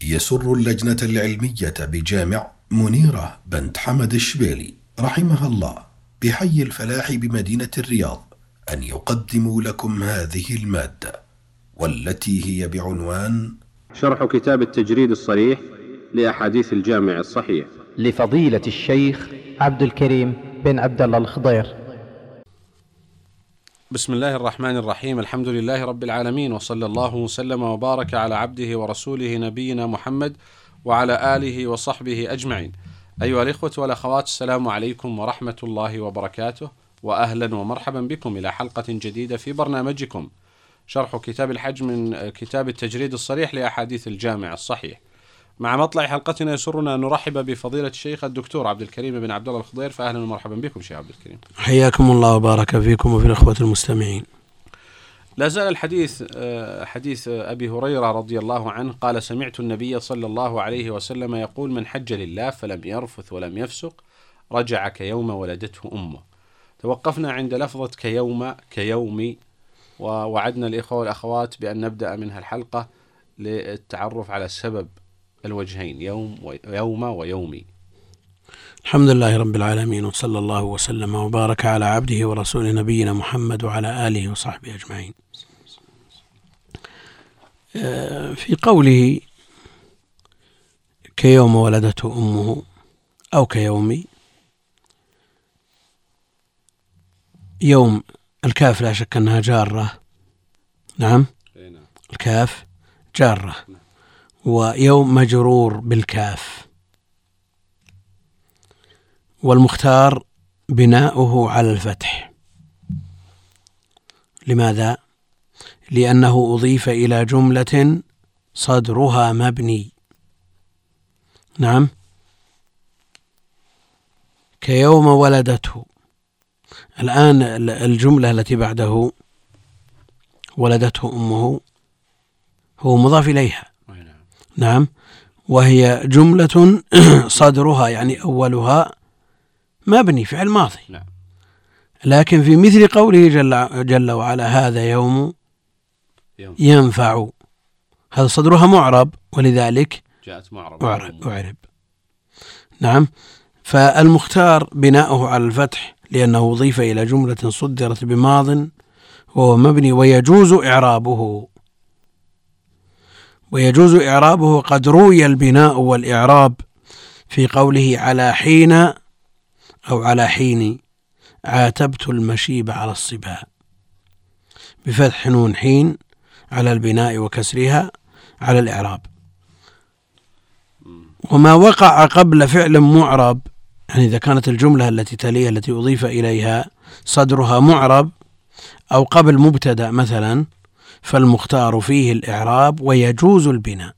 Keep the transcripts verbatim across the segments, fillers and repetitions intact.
يسر اللجنة العلمية بجامع منيرة بنت حمد الشبيلي رحمها الله بحي الفلاح بمدينة الرياض أن يقدموا لكم هذه المادة، والتي هي بعنوان شرح كتاب التجريد الصريح لأحاديث الجامع الصحيح لفضيلة الشيخ عبد الكريم بن عبد الله الخضير. بسم الله الرحمن الرحيم. الحمد لله رب العالمين، وصلى الله وسلم وبارك على عبده ورسوله نبينا محمد وعلى آله وصحبه أجمعين. أيها الإخوة والأخوات، السلام عليكم ورحمة الله وبركاته، وأهلا ومرحبا بكم إلى حلقة جديدة في برنامجكم شرح كتاب الحج من كتاب التجريد الصريح لأحاديث الجامع الصحيح. مع مطلع حلقتنا يسرنا أن نرحب بفضيلة الشيخ الدكتور عبد الكريم بن عبد الله الخضير، فأهلا ومرحبا بكم شيخ عبد الكريم. حياكم الله وبارك فيكم وفي الأخوة المستمعين. لا زال الحديث حديث أبي هريرة رضي الله عنه قال: سمعت النبي صلى الله عليه وسلم يقول: من حج لله فلم يرفث ولم يفسق رجع كيوم ولدته أمه. توقفنا عند لفظة كيوم كيومي، ووعدنا الإخوة والأخوات بأن نبدأ منها الحلقة للتعرف على سبب الوجهين يوم ويوم ويومي. الحمد لله رب العالمين، وصلى الله وسلم وبارك على عبده ورسوله نبينا محمد وعلى آله وصحبه أجمعين. في قوله كيوم ولدته أمه أو كيومي، يوم الكاف لا شك أنها جارة، نعم الكاف جارة، ويوم مجرور بالكاف، والمختار بناؤه على الفتح. لماذا؟ لأنه أضيف إلى جملة صدرها مبني. نعم، كيوم ولدته. الآن الجملة التي بعده ولدته أمه هو مضاف إليها، نعم، وهي جملة صدرها يعني أولها مبني فعل ماضي، لكن في مثل قوله جل, جل وعلا هذا يوم ينفع، هذا صدرها معرب ولذلك جاءت معرب أعرب, أعرب. نعم، فالمختار بناؤه على الفتح لأنه أضيف إلى جملة صدرت بماض وهو مبني، ويجوز إعرابه ويجوز إعرابه قد روي البناء والإعراب في قوله على حين أو على حين عاتبت المشيب على الصبا، بفتح نون حين على البناء وكسرها على الإعراب. وما وقع قبل فعل معرب، يعني إذا كانت الجملة التي تليها التي أضيف إليها صدرها معرب أو قبل مبتدأ مثلا، فالمختار فيه الإعراب ويجوز البناء.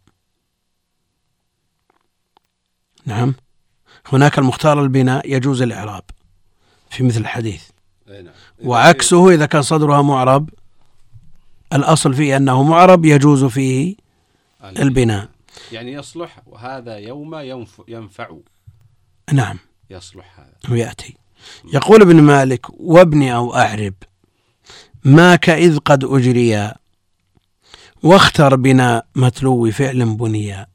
نعم، هناك المختار البناء يجوز الإعراب في مثل الحديث، وعكسه إذا كان صدرها معرب الأصل فيه أنه معرب يجوز فيه البناء، يعني يصلح. وهذا يوم ينفع، نعم يصلح هذا ويأتي. يقول ابن مالك: وابني أو أعرب ما كإذ قد أجريا واختر بنا متلو فعل بنيا.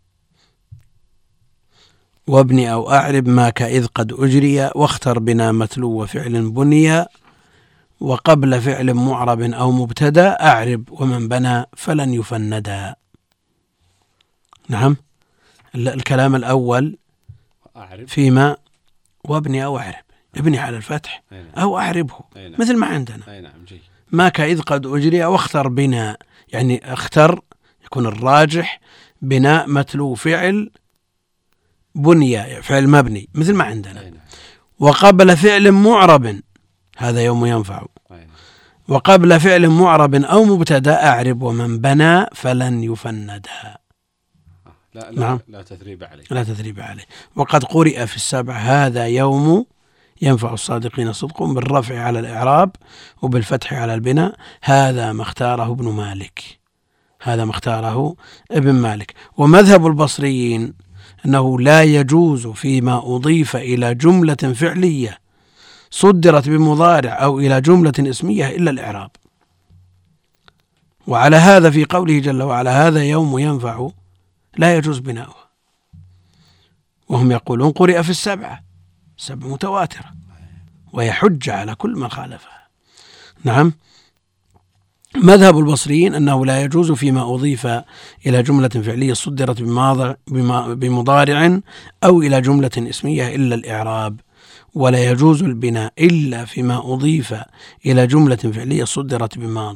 وابني أو أعرب ما كإذ قد أجريا واختر بنا متلو فعل بنيا، وقبل فعل معرب أو مبتدأ أعرب ومن بنى فلن يفندا. نعم، الكلام الأول فيما وابني أو أعرب، ابني على الفتح أو أعربه مثل ما عندنا. ما كإذ قد أجري واختر بنا، يعني اختر يكون الراجح بناء متلو فعل بنيا فعل مبني مثل ما عندنا. وقبل فعل معرب هذا يوم ينفع، وقبل فعل معرب أو مبتدأ أعرب ومن بنى فلن يفندا. لا, لا, نعم. لا تثريب عليه لا تثريب عليه. وقد قرئ في السبع هذا يوم ينفع الصادقين صدقهم بالرفع على الإعراب وبالفتح على البناء. هذا ما اختاره ابن مالك، هذا ما اختاره ابن مالك. ومذهب البصريين أنه لا يجوز فيما أضيف إلى جملة فعلية صدرت بمضارع أو إلى جملة اسمية إلا الإعراب. وعلى هذا في قوله جل وعلا هذا يوم ينفع لا يجوز بناؤها، وهم يقولون قرئ في السبعة، سبع متواترة، وهي حجة على كل من خالفها. نعم. مذهب البصريين أنه لا يجوز فيما أضيف إلى جملة فعلية صدرت بمضارع أو إلى جملة اسمية إلا الإعراب، ولا يجوز البناء إلا فيما أضيف إلى جملة فعلية صدرت بماض.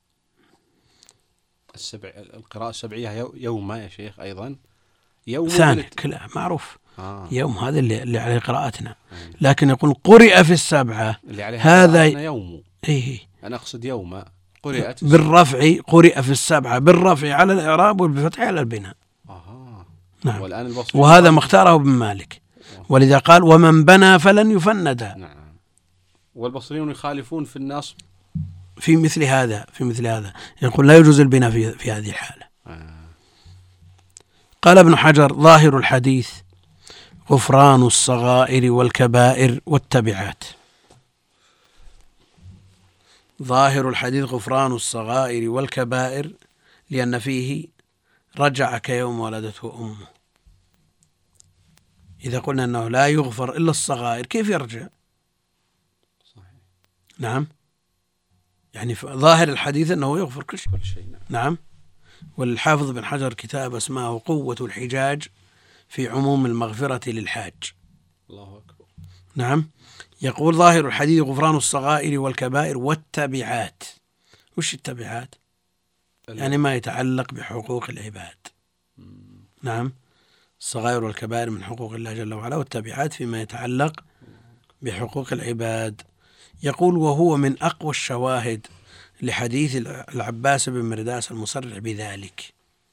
السبع القراءة السبعية يوم يا شيخ أيضا يوم ثاني كلها معروف. آه. يوم هذا اللي, اللي عليه قراءتنا، لكن يقول قرئ في السبعة اللي عليه هذا يوم. إيه أنا أقصد يوم قرئت بالرفع، قرئ في السبعة بالرفع على الإعراب والبفتح على البناء. آه. نعم. والآن وهذا ما اختاره ابن مالك، ولذا قال ومن بنى فلن يفند. نعم. والبصريون يخالفون في النصب في مثل هذا في مثل هذا يقول لا يجوز البناء في, في هذه الحالة. آه. قال ابن حجر ظاهر الحديث غفران الصغائر والكبائر والتبعات. ظاهر الحديث غفران الصغائر والكبائر، لأن فيه رجع كيوم ولدته أمه. إذا قلنا أنه لا يغفر إلا الصغائر كيف يرجع؟ صحيح. نعم. يعني ظاهر الحديث أنه يغفر كل شيء. كل شيء. نعم. نعم. والحافظ بن حجر كتاب اسمه قوة الحجاج في عموم المغفرة للحاج. الله أكبر. نعم. يقول ظاهر الحديث غفران الصغائر والكبائر والتبعات. وش التبعات؟ يعني ما يتعلق بحقوق العباد. نعم. الصغائر والكبائر من حقوق الله جل وعلا، والتبعات فيما يتعلق بحقوق العباد. يقول وهو من أقوى الشواهد لحديث العباس بن مرداس المصرح بذلك.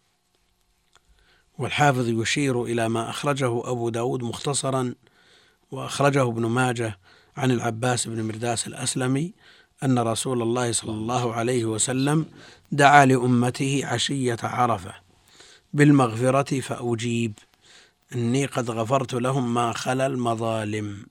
والحافظ يشير إلى ما أخرجه أبو داود مختصرا وأخرجه ابن ماجه عن العباس بن مرداس الأسلمي أن رسول الله صلى الله عليه وسلم دعا لأمته عشية عرفة بالمغفرة فأجيب إني قد غفرت لهم ما خلا المظالم،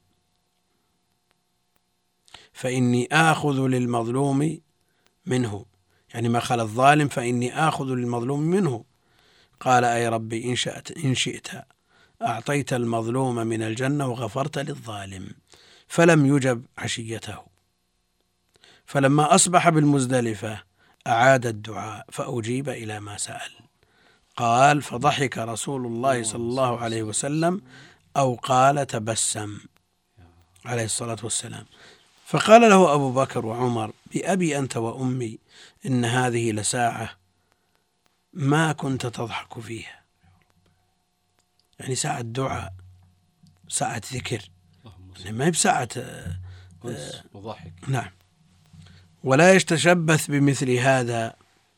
فإني آخذ للمظلوم منه، يعني ما خلا الظالم فإني آخذ للمظلوم منه. قال أي ربي إن شئت, إن شئت أعطيت المظلوم من الجنة وغفرت للظالم. فلم يجب عشيته، فلما أصبح بالمزدلفة أعاد الدعاء فأجيب إلى ما سأل. قال فضحك رسول الله صلى الله عليه وسلم أو قال تبسم عليه الصلاة والسلام. فقال له أبو بكر وعمر بأبي أنت وأمي إن هذه لساعة ما كنت تضحك فيها، يعني ساعة دعاء، ساعة ذكر، يعني ما هي بساعة وضحك. نعم. ولا يتشبث بمثل هذا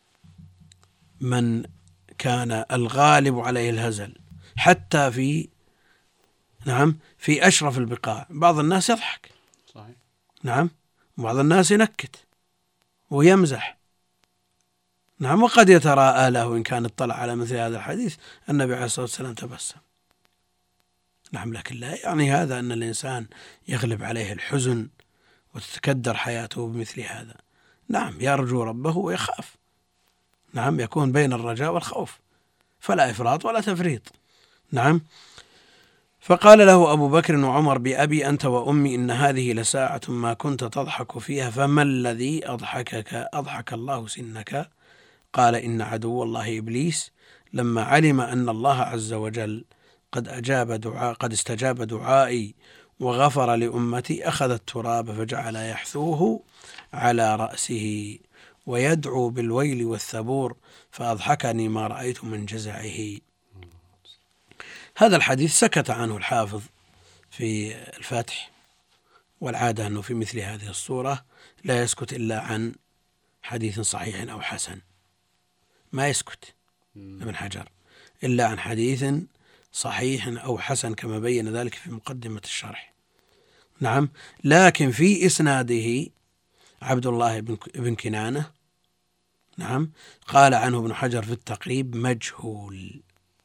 من كان الغالب عليه الهزل حتى في نعم في أشرف البقاع. بعض الناس يضحك، صحيح. نعم، وبعض الناس ينكت ويمزح. نعم. وقد يتراءى له إن كان اطلع على مثل هذا الحديث النبي عليه الصلاة والسلام تبسم. نعم. لكن لا يعني هذا أن الإنسان يغلب عليه الحزن وتتكدر حياته بمثل هذا. نعم. يرجو ربه ويخاف. نعم. يكون بين الرجاء والخوف، فلا إفراط ولا تفريط. نعم. فقال له أبو بكر وعمر بأبي أنت وأمي إن هذه لساعة ما كنت تضحك فيها، فما الذي أضحكك أضحك الله سنك؟ قال إن عدو الله إبليس لما علم أن الله عز وجل قد أجاب دعاء قد استجاب دعائي وغفر لأمتي أخذ التراب فجعل يحثوه على رأسه ويدعو بالويل والثبور فأضحكني ما رأيت من جزعه. هذا الحديث سكت عنه الحافظ في الفتح، والعادة أنه في مثل هذه الصورة لا يسكت إلا عن حديث صحيح أو حسن، ما يسكت ابن حجر إلا عن حديث صحيح أو حسن كما بين ذلك في مقدمة الشرح. نعم. لكن في إسناده عبد الله بن كنانة، نعم، قال عنه ابن حجر في التقريب مجهول،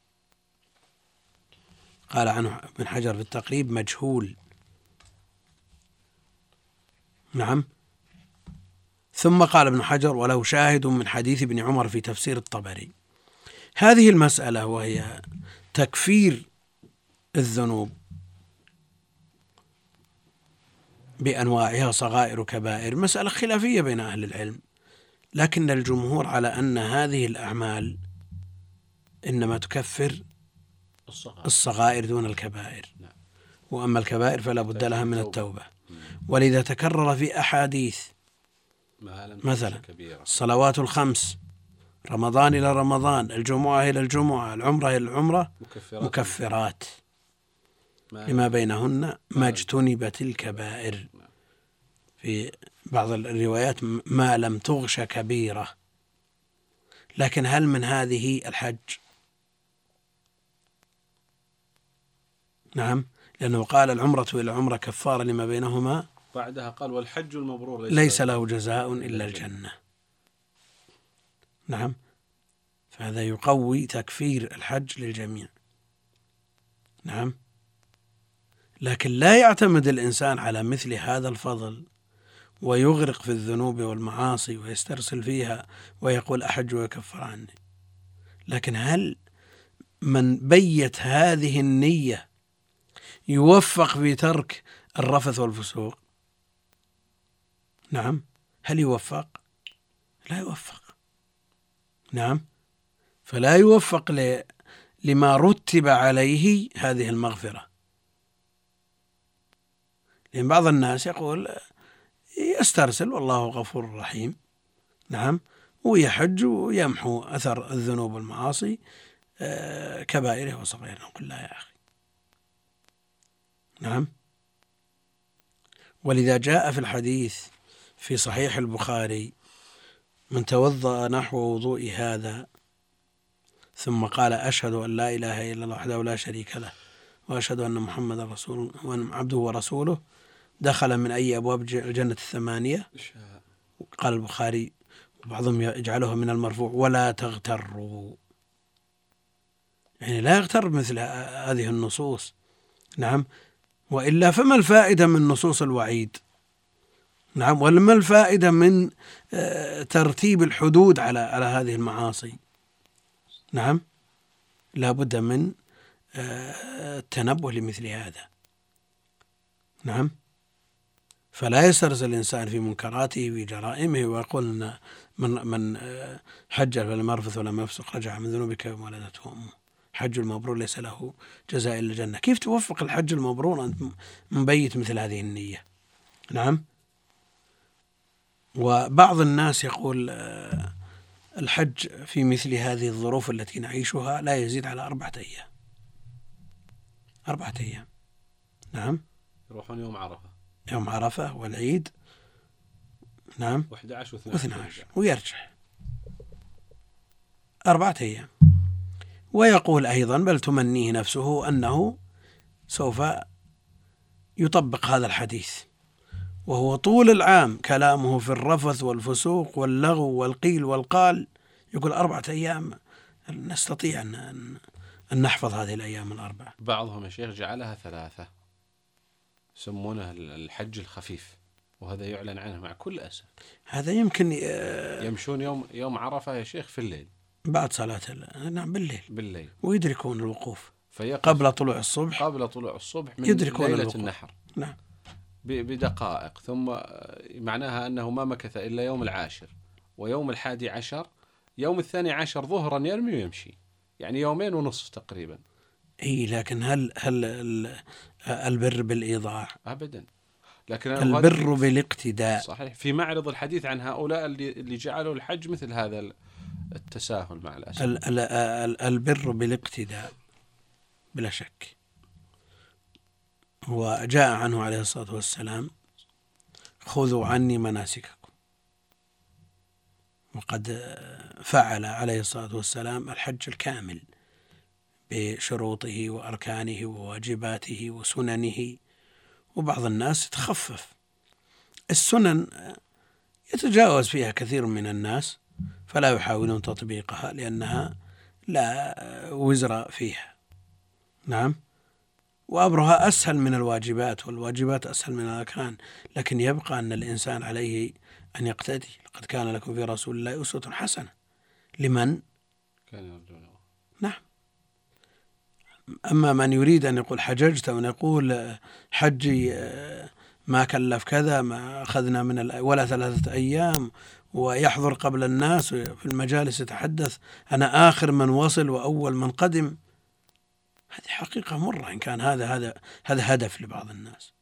قال عنه ابن حجر في التقريب مجهول. نعم. ثم قال ابن حجر وله شاهد من حديث ابن عمر في تفسير الطبري هذه المسألة وهي تكفير الذنوب بأنواعها صغائر وكبائر مسألة خلافية بين أهل العلم، لكن الجمهور على أن هذه الأعمال إنما تكفر الصغائر دون الكبائر، وأما الكبائر فلا بد لها من التوبة. ولذا تكرر في أحاديث مثلا الصلوات الخمس، رمضان إلى رمضان، الجمعة إلى الجمعة، العمرة إلى العمرة، مكفرات لما بينهن ما اجتنبت الكبائر. في بعض الروايات ما لم تغش كبيرة. لكن هل من هذه الحج؟ نعم، لأنه قال العمرة إلى العمرة كفارة لما بينهما، بعدها قال والحج المبرور ليس, ليس له جزاء إلا الجنة. نعم، فهذا يقوي تكفير الحج للجميع. نعم، لكن لا يعتمد الإنسان على مثل هذا الفضل ويغرق في الذنوب والمعاصي ويسترسل فيها ويقول أحج ويكفر عني. لكن هل من بيت هذه النية يوفق في ترك الرفث والفسوق؟ نعم، هل يوفق؟ لا يوفق. نعم، فلا يوفق ل... لما رتب عليه هذه المغفرة. لأن بعض الناس يقول يسترسل والله غفور رحيم، نعم، ويحج ويمحو أثر الذنوب والمعاصي كبائره وصغيره. نقول لا يا أخي. نعم، ولذا جاء في الحديث في صحيح البخاري: من توضأ نحو وضوء هذا ثم قال أشهد أن لا إله إلا الله وحده لا شريك له وأشهد أن محمدا رسول عبده ورسوله دخل من أي أبواب الجنة الثمانية. قال البخاري وبعضهم يجعله من المرفوع: ولا تغتروا، يعني لا يغتر مثل هذه النصوص. نعم، وإلا فما الفائدة من نصوص الوعيد؟ نعم، وما الفائدة من ترتيب الحدود على على هذه المعاصي؟ نعم، لا بد من التنبه لمثل هذا. نعم، فلا يسترسل الإنسان في منكراته وجرائمه ويقول أن من من حج فلم يرفث ولم يفسق رجع من ذنوبه كما ولدته أمه. حج المبرور ليس له جزاء إلا الجنة. كيف توفق الحج المبرور أنت مبيت مثل هذه النية؟ نعم، وبعض الناس يقول الحج في مثل هذه الظروف التي نعيشها لا يزيد على أربعة أيام. أربعة أيام. نعم، يروحون يوم عرفة، يوم عرفة والعيد. نعم، واحد عشر واثني عشر ويرجع أربعة أيام. ويقول أيضا بل تمنيه نفسه أنه سوف يطبق هذا الحديث، وهو طول العام كلامه في الرفث والفسوق واللغو والقيل والقال. يقول أربعة أيام نستطيع أن, أن نحفظ هذه الأيام الأربعة. بعضهم يا شيخ جعلها ثلاثة، يسمونه الحج الخفيف، وهذا يعلن عنه مع كل أسف. هذا يمكن يمشون يوم يوم عرفة يا شيخ في الليل بعد صلاة. نعم، بالليل بالليل ويدركون الوقوف قبل طلوع الصبح قبل طلوع الصبح من يدركون ليلة الوقوف. النحر. نعم، بدقائق، ثم معناها أنه ما مكث إلا يوم العاشر ويوم الحادي عشر. يوم الثاني عشر ظهرا يرمي ويمشي، يعني يومين ونصف تقريبا. إيه، لكن هل هل البر بالإيضاح؟ أبدا، لكن البر بالاقتداء. صحيح، في معرض الحديث عن هؤلاء اللي اللي جعلوا الحج مثل هذا التساهل مع الأسف. ال ال ال البر بالاقتداء بلا شك. وجاء عنه عليه الصلاة والسلام: خذوا عني مناسككم. وقد فعل عليه الصلاة والسلام الحج الكامل بشروطه وأركانه وواجباته وسننه. وبعض الناس تخفف السنن، يتجاوز فيها كثير من الناس فلا يحاولون تطبيقها لأنها لا وزر فيها. نعم، وأمرها أسهل من الواجبات، والواجبات أسهل من الأركان، لكن يبقى أن الإنسان عليه أن يقتدي. لقد كان لكم في رسول الله أسوة حسنة لمن نعم. أما من يريد أن يقول حججت أو يقول حجي ما كلف كذا، ما أخذنا من ولا ثلاثة أيام، ويحضر قبل الناس في المجالس يتحدث أنا آخر من وصل وأول من قدم، هذه حقيقة مرة إن كان هذا هذا هذا هدف لبعض الناس،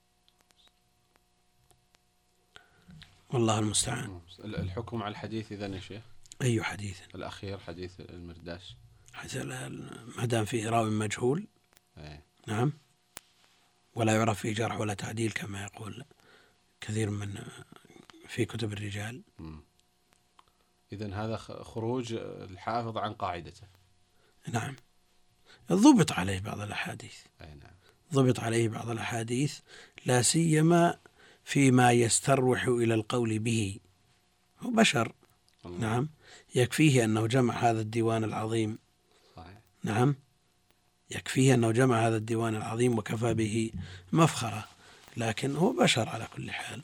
والله المستعان. الحكم على الحديث إذن يا شيخ؟ أي حديث؟ الأخير حديث المرداس، ما دام فيه راوي مجهول. أي. نعم، ولا يعرف فيه جرح ولا تعديل كما يقول كثير من في كتب الرجال. إذن هذا خروج الحافظ عن قاعدته. نعم، ضبط عليه بعض الأحاديث. أي نعم. ضبط عليه بعض الأحاديث، لا سيما فيما يستروح إلى القول به، هو بشر. الله. نعم، يكفيه أنه جمع هذا الديوان العظيم. صحيح. نعم، يكفيه أنه جمع هذا الديوان العظيم وكفى به مفخرة، لكن هو بشر على كل حال.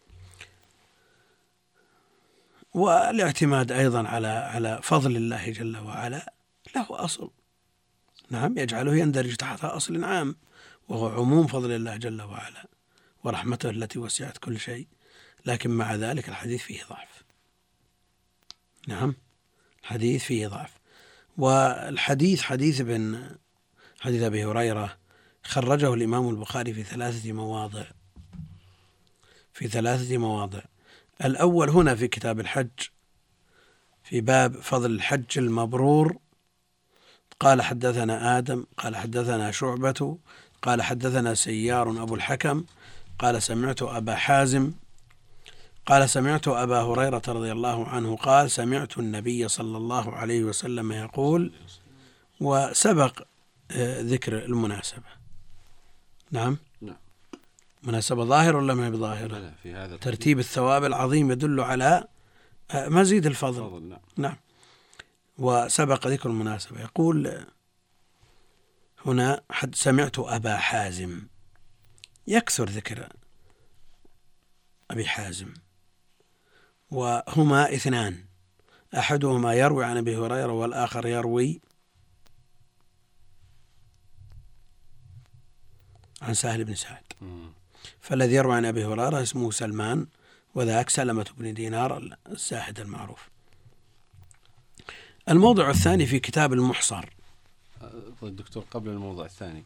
والاعتماد أيضا على على فضل الله جل وعلا له أصل، نعم، يجعله يندرج تحت أصل عام، وهو عموم فضل الله جل وعلا ورحمته التي وسعت كل شيء. لكن مع ذلك الحديث فيه ضعف. نعم، الحديث فيه ضعف. والحديث حديث ابن حديث أبي هريرة خرجه الإمام البخاري في ثلاثة مواضع في ثلاثة مواضع الأول هنا في كتاب الحج في باب فضل الحج المبرور، قال حدثنا آدم قال حدثنا شعبة قال حدثنا سيار أبو الحكم قال سمعت أبا حازم قال سمعت أبا هريرة رضي الله عنه قال سمعت النبي صلى الله عليه وسلم يقول، وسبق ذكر المناسبة. نعم. نعم. مناسبة ظاهر ولا ما هي بظاهرة؟ في هذا ترتيب الثواب العظيم يدل على مزيد الفضل. فضل. نعم. نعم. وسبق ذكر المناسبة. يقول هنا حد سمعت أبا حازم، يكثر ذكر أبي حازم، وهما اثنان، أحدهما يروي عن أبي هريرة والآخر يروي عن سهل بن سعد. فالذي يروي عن أبي هريرة اسمه سلمان، وذاك سلمة بن دينار الزاهد المعروف. الموضع الثاني في كتاب المحصر. الدكتور قبل الموضوع الثاني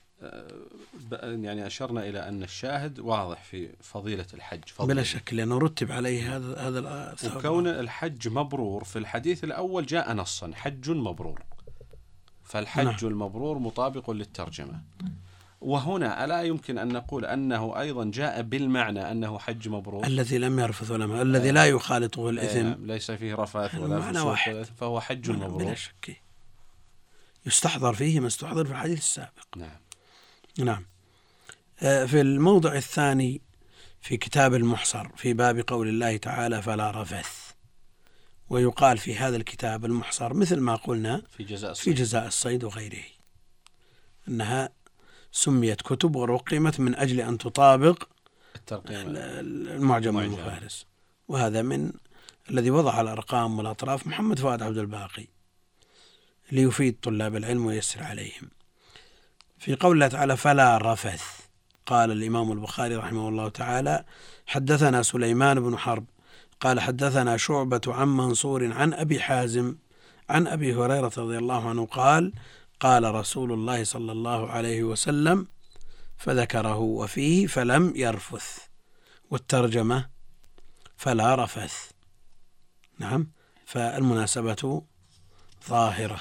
يعني أشرنا إلى أن الشاهد واضح في فضيلة الحج فضل بلا شك، لأنه رتب عليه هذا هذا وكون الحج مبرور في الحديث الأول جاء نصا حج مبرور، فالحج نعم. المبرور مطابق للترجمة. وهنا ألا يمكن أن نقول أنه أيضا جاء بالمعنى أنه حج مبرور، الذي لم يرفث ولا ما الذي لا يخالطه الإثم، ليس فيه رفث ولا فسوق، فهو حج مبرور بلا شك، يستحضر فيه ما استحضر في الحديث السابق. نعم. نعم. في الموضع الثاني في كتاب المحصر في باب قول الله تعالى فلا رفث، ويقال في هذا الكتاب المحصر مثل ما قلنا في جزاء الصيد, في جزاء الصيد وغيره، أنها سميت كتب ورقمت من أجل أن تطابق المعجم المفارس، وهذا من الذي وضع الأرقام والأطراف محمد فؤاد عبد الباقي ليفيد طلاب العلم ويسر عليهم. في قول الله تعالى فلا رفث، قال الإمام البخاري رحمه الله تعالى حدثنا سليمان بن حرب قال حدثنا شعبة عن منصور عن أبي حازم عن أبي هريرة رضي الله عنه قال قال رسول الله صلى الله عليه وسلم، فذكره وفيه فلم يرفث، والترجمة فلا رفث. نعم، فالمناسبة ظاهرة.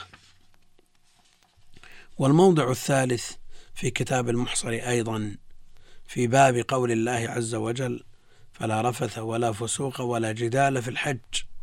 والموضع الثالث في كتاب المحصر أيضا في باب قول الله عز وجل فلا رفث ولا فسوق ولا جدال في الحج،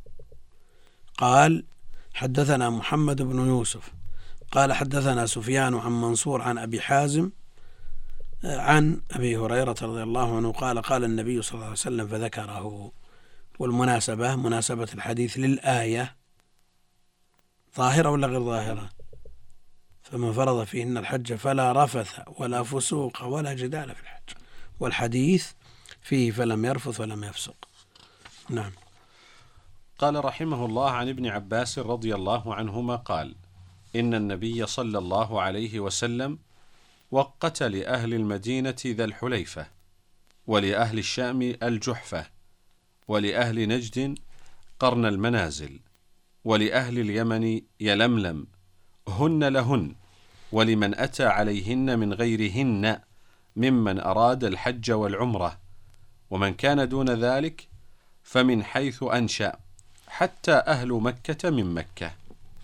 قال حدثنا محمد بن يوسف قال حدثنا سفيان عن منصور عن أبي حازم عن أبي هريرة رضي الله عنه قال قال النبي صلى الله عليه وسلم فذكره. والمناسبة مناسبة الحديث للآية ظاهرة ولا غير ظاهرة؟ فمن فرض فيهن الحج فلا رفث ولا فسوق ولا جدال في الحج، والحديث فيه فلم يرفث ولم يفسق. نعم. قال رحمه الله عن ابن عباس رضي الله عنهما قال إن النبي صلى الله عليه وسلم وقت لأهل المدينة ذا الحليفة، ولأهل الشام الجحفة، ولأهل نجد قرن المنازل، ولأهل اليمن يلملم، هن لهن، ولمن أتى عليهن من غيرهن ممن أراد الحج والعمرة، ومن كان دون ذلك فمن حيث أنشأ، حتى أهل مكة من مكة.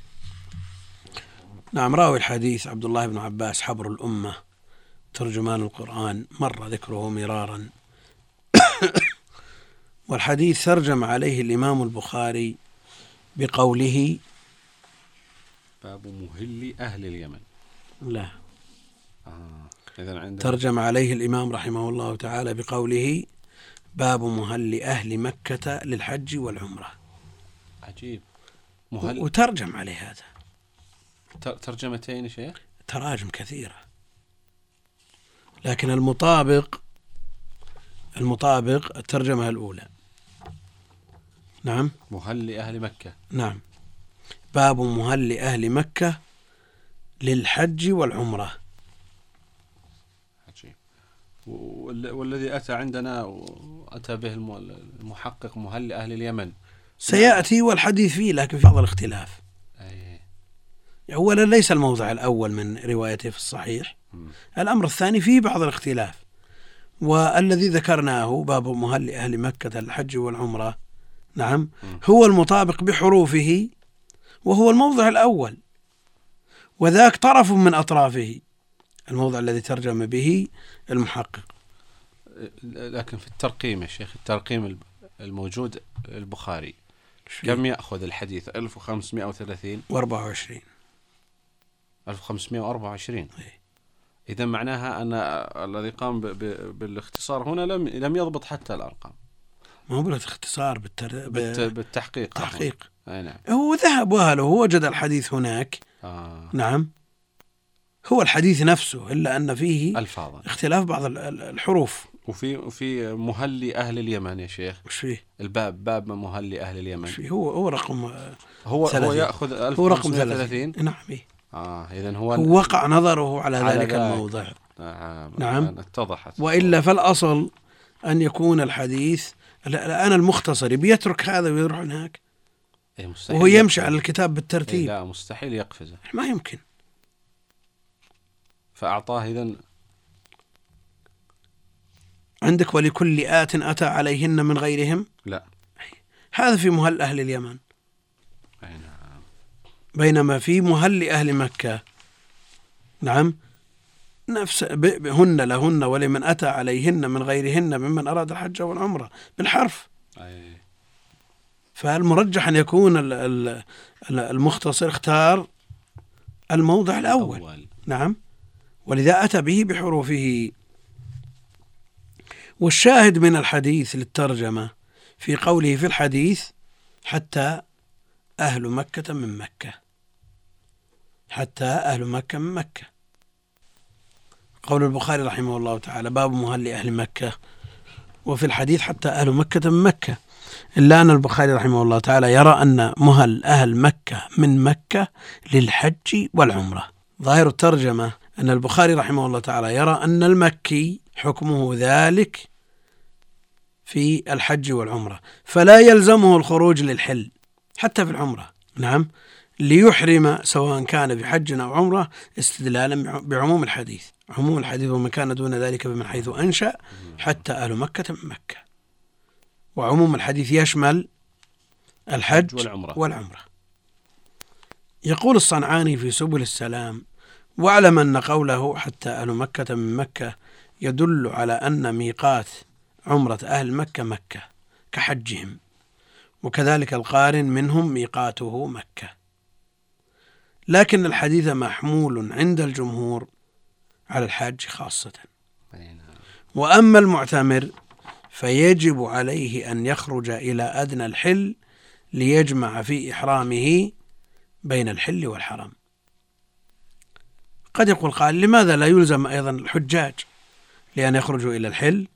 نعم. راوي الحديث عبد الله بن عباس حبر الأمة ترجمان القرآن، مر ذكره مرارا. والحديث ترجم عليه الإمام البخاري بقوله باب مهل أهل اليمن. لا آه. إذن عندنا ترجم عليه الإمام رحمه الله تعالى بقوله باب مهل أهل مكة للحج والعمرة. عجيب. مهل. وترجم عليه هذا ترجمتين يا شيخ؟ تراجم كثيرة، لكن المطابق المطابق الترجمة الأولى. نعم. مهل أهل مكة. نعم. باب مهل أهل مكة للحج والعمرة. عجيب. والذي أتى عندنا أتى به المحقق مهل أهل اليمن سيأتي والحديث فيه، لكن في بعض الاختلاف. أي. أولا ليس الموضع الأول من روايته في الصحيح. م. الأمر الثاني فيه بعض الاختلاف. والذي ذكرناه باب مهل أهل مكة الحج والعمرة، نعم، م. هو المطابق بحروفه، وهو الموضع الأول، وذاك طرف من أطرافه، الموضع الذي ترجم به المحقق. لكن في الترقيم يا شيخ، الترقيم الموجود البخاري كم يأخذ الحديث؟ ألف وخمسمائة وثلاثين وأربعة وعشرين ألف وخمسمائة وأربعة وعشرين. إيه. إذا معناها أن الذي قام ب... ب... بالاختصار هنا لم لم يضبط حتى الأرقام. ما هو بالاختصار بالتر... بالت... بالتحقيق. تحقيق. أي نعم. هو ذهب وهله وجد الحديث هناك. آه. نعم. هو الحديث نفسه، إلا أن فيه ألفاظا اختلاف بعض الحروف. وفي وفي مهل أهل اليمن يا شيخ. وش فيه؟ الباب باب مهل أهل اليمن. وش فيه؟ هو هو رقم هو ثلاثين. هو يأخذ ألف وخمسمائة وثلاثين. نعم. إيه. آه إذن هو, هو وقع نظره على, على ذلك ذلك الموضع. نعم. نعم. اتضحت. وإلا فالأصل أن يكون الحديث الآن المختصر بيترك هذا ويروح هناك، إيه وهو يمشي على الكتاب بالترتيب. إيه لا مستحيل يقفزه، ما يمكن. فأعطاه إذن عندك ولكل آت أتى عليهن من غيرهم. لا، هذا في مهل أهل اليمن. أي نعم. بينما في مهل أهل مكة، نعم، نفس هن لهن ولمن أتى عليهن من غيرهن ممن أراد الحج والعمرة بالحرف. أي. فالمرجح أن يكون المختصر اختار الموضع الأول. أول. نعم. ولذا أتى به بحروفه. والشاهد من الحديث للترجمة في قوله في الحديث حتى أهل مكة من مكة، حتى أهل مكة من مكة. قول البخاري رحمه الله تعالى باب مهل أهل مكة، وفي الحديث حتى أهل مكة من مكة، إلا أن البخاري رحمه الله تعالى يرى أن مهل أهل مكة من مكة للحج والعمرة. ظاهر الترجمة أن البخاري رحمه الله تعالى يرى أن المكي حكمه ذلك في الحج والعمرة، فلا يلزمه الخروج للحل حتى في العمرة. نعم. ليحرم سواء كان بحج أو عمرة استدلالا بعموم الحديث. عموم الحديث ومن كان دون ذلك بمن حيث أنشأ حتى أهل مكة من مكة. وعموم الحديث يشمل الحج والعمرة. والعمرة. يقول الصنعاني في سبل السلام: واعلم أن قوله حتى أهل مكة من مكة يدل على أن ميقات عمرة أهل مكة مكة كحجهم، وكذلك القارن منهم ميقاته مكة، لكن الحديث محمول عند الجمهور على الحاج خاصة. وأما المعتمر فيجب عليه أن يخرج إلى أدنى الحل ليجمع في إحرامه بين الحل والحرم. قد يقول قائل: لماذا لا يلزم أيضا الحجاج لأن يخرجوا إلى الحل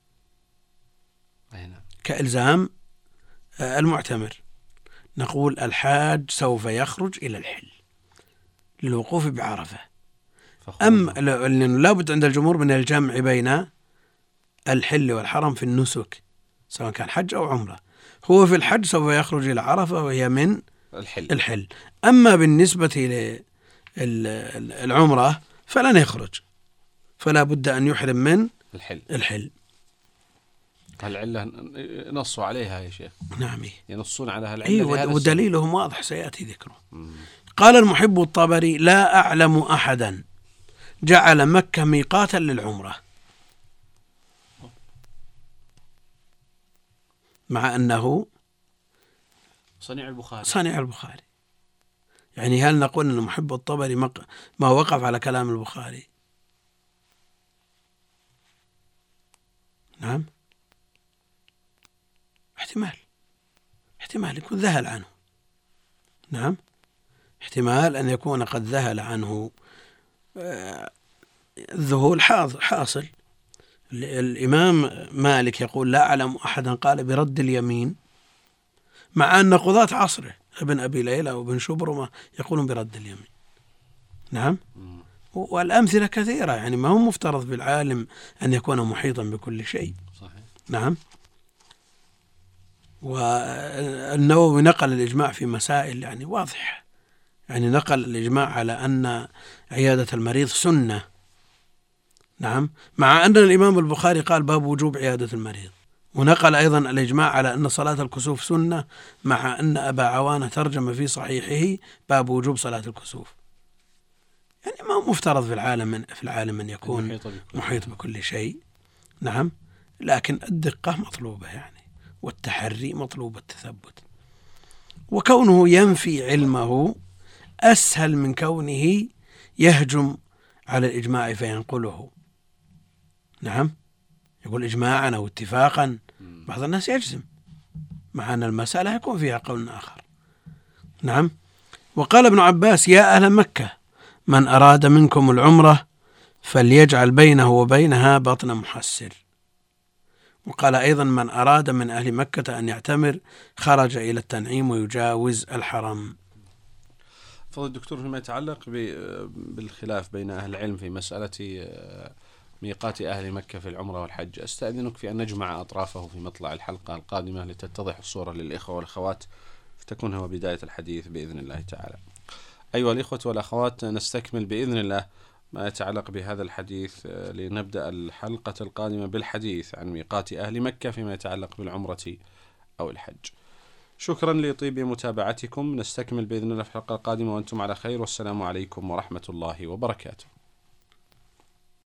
كإلزام المعتمر؟ نقول: الحاج سوف يخرج إلى الحل، للوقوف بعرفة. أما لأنه لابد عند الجمهور من الجمع بين الحل والحرم في النسك سواء كان حج أو عمرة. هو في الحج سوف يخرج إلى عرفة وهي من الحل. الحل. أما بالنسبة للعمرة فلن يخرج، فلا بد أن يحرم من الحل. الحل. هالعلة نصوا عليها يا شيخ. نعم، ينصون على هالعلة. أيوة، ودليلهم واضح سيأتي ذكره. مم. قال المحب الطبري: لا أعلم أحدا جعل مكة ميقاتا للعمرة، مع أنه صنيع البخاري. صنيع البخاري. يعني هل نقول أن محب الطبري ما وقف على كلام البخاري؟ نعم، احتمال احتمال يكون ذهل عنه. نعم، احتمال أن يكون قد ذهل عنه. الذهول حاصل. الإمام مالك يقول: لا أعلم أحدا قال برد اليمين، مع أن قضاة عصره ابن أبي ليلى وابن شبرمة يقولون برد اليمين. نعم، والأمثلة كثيرة، يعني ما هو مفترض بالعالم أن يكون محيطا بكل شيء. صحيح. نعم. والنووي نقل الإجماع في مسائل يعني واضحة، يعني نقل الإجماع على أن عيادة المريض سنة. نعم، مع أن الإمام البخاري قال باب وجوب عيادة المريض، ونقل أيضا الإجماع على أن صلاة الكسوف سنة، مع أن أبا عوانة ترجم في صحيحه باب وجوب صلاة الكسوف. يعني ما هو مفترض في العالم في العالم أن يكون محيط بكل شيء. نعم، لكن الدقة مطلوبة يعني، والتحري مطلوب، التثبت. وكونه ينفي علمه أسهل من كونه يهجم على الإجماع فينقله. نعم، يقول إجماعا أو اتفاقا، بعض الناس يجزم، مع أن المسألة يكون فيها قول آخر. نعم. وقال ابن عباس: يا أهل مكة، من أراد منكم العمرة فليجعل بينه وبينها بطن محسر. وقال أيضا: من أراد من أهل مكة أن يعتمر خرج إلى التنعيم ويجاوز الحرم. فضل الدكتور، فيما يتعلق بالخلاف بين أهل العلم في مسألة ميقات أهل مكة في العمرة والحج، أستأذنك في أن نجمع أطرافه في مطلع الحلقة القادمة لتتضح الصورة للإخوة والأخوات، فتكون هو بداية الحديث بإذن الله تعالى. أيها الإخوة والأخوات، نستكمل بإذن الله ما يتعلق بهذا الحديث لنبدأ الحلقة القادمة بالحديث عن ميقات أهل مكة فيما يتعلق بالعمرة أو الحج. شكرا لطيب متابعتكم، نستكمل بإذن الله في الحلقة القادمة وأنتم على خير، والسلام عليكم ورحمة الله وبركاته.